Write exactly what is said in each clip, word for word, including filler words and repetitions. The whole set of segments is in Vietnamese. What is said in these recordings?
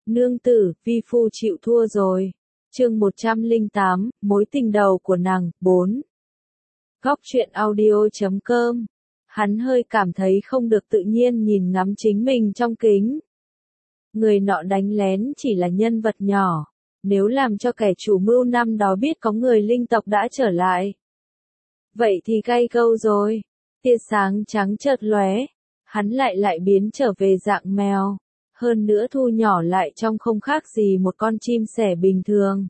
Nương tử, vi phu chịu thua rồi. Chương một trăm lẻ tám, mối tình đầu của nàng, bốn. Góc truyện audio chấm com. Hắn hơi cảm thấy không được tự nhiên nhìn ngắm chính mình trong kính. Người nọ đánh lén chỉ là nhân vật nhỏ, nếu làm cho kẻ chủ mưu năm đó biết có người linh tộc đã trở lại. Vậy thì gay gâu rồi, tia sáng trắng chợt lóe, hắn lại lại biến trở về dạng mèo, hơn nữa thu nhỏ lại trong không khác gì một con chim sẻ bình thường.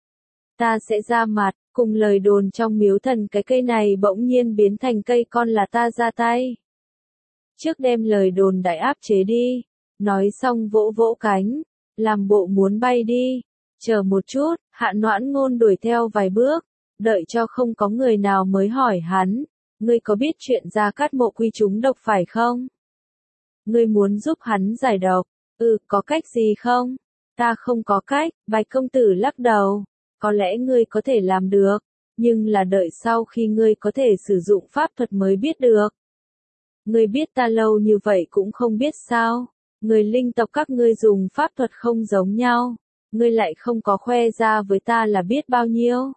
Ta sẽ ra mặt, cùng lời đồn trong miếu thần cái cây này bỗng nhiên biến thành cây con là ta ra tay. Trước đem lời đồn đại áp chế đi, nói xong vỗ vỗ cánh, làm bộ muốn bay đi, chờ một chút, Hạ Noãn Ngôn đuổi theo vài bước, đợi cho không có người nào mới hỏi hắn, ngươi có biết chuyện Gia Cát Mộ Quy trúng độc phải không? Ngươi muốn giúp hắn giải độc, ừ, có cách gì không? Ta không có cách, Bạch công tử lắc đầu, có lẽ ngươi có thể làm được, nhưng là đợi sau khi ngươi có thể sử dụng pháp thuật mới biết được. Ngươi biết ta lâu như vậy cũng không biết sao, người linh tộc các ngươi dùng pháp thuật không giống nhau, ngươi lại không có khoe ra với ta là biết bao nhiêu.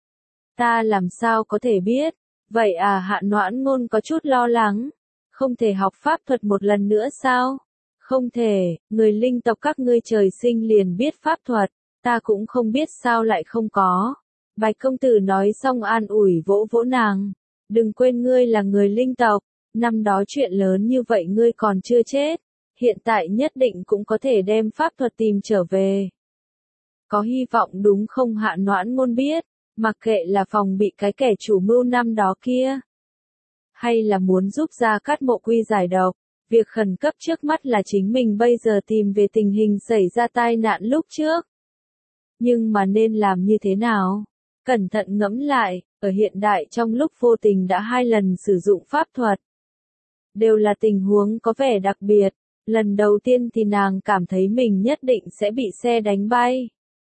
Ta làm sao có thể biết, vậy à? Hạ Noãn Ngôn có chút lo lắng, không thể học pháp thuật một lần nữa sao? Không thể, người linh tộc các ngươi trời sinh liền biết pháp thuật, ta cũng không biết sao lại không có. Bạch công tử nói xong an ủi vỗ vỗ nàng, đừng quên ngươi là người linh tộc, năm đó chuyện lớn như vậy ngươi còn chưa chết, hiện tại nhất định cũng có thể đem pháp thuật tìm trở về. Có hy vọng đúng không? Hạ Noãn Ngôn biết, mặc kệ là phòng bị cái kẻ chủ mưu năm đó kia, hay là muốn giúp Gia Cát Mộ Quy giải độc, việc khẩn cấp trước mắt là chính mình bây giờ tìm về tình hình xảy ra tai nạn lúc trước. Nhưng mà nên làm như thế nào? Cẩn thận ngẫm lại, ở hiện đại trong lúc vô tình đã hai lần sử dụng pháp thuật. Đều là tình huống có vẻ đặc biệt, lần đầu tiên thì nàng cảm thấy mình nhất định sẽ bị xe đánh bay.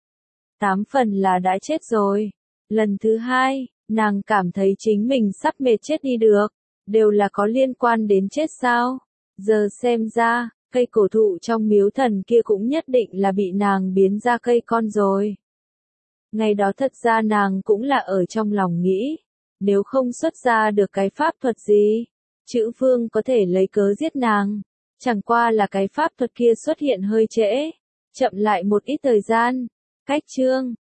Tám phần là đã chết rồi. Lần thứ hai, nàng cảm thấy chính mình sắp mệt chết đi được, đều là có liên quan đến chết sao? Giờ xem ra, cây cổ thụ trong miếu thần kia cũng nhất định là bị nàng biến ra cây con rồi. Ngày đó thật ra nàng cũng là ở trong lòng nghĩ, nếu không xuất ra được cái pháp thuật gì, Chữ Vương có thể lấy cớ giết nàng, chẳng qua là cái pháp thuật kia xuất hiện hơi trễ, chậm lại một ít thời gian. Cách chương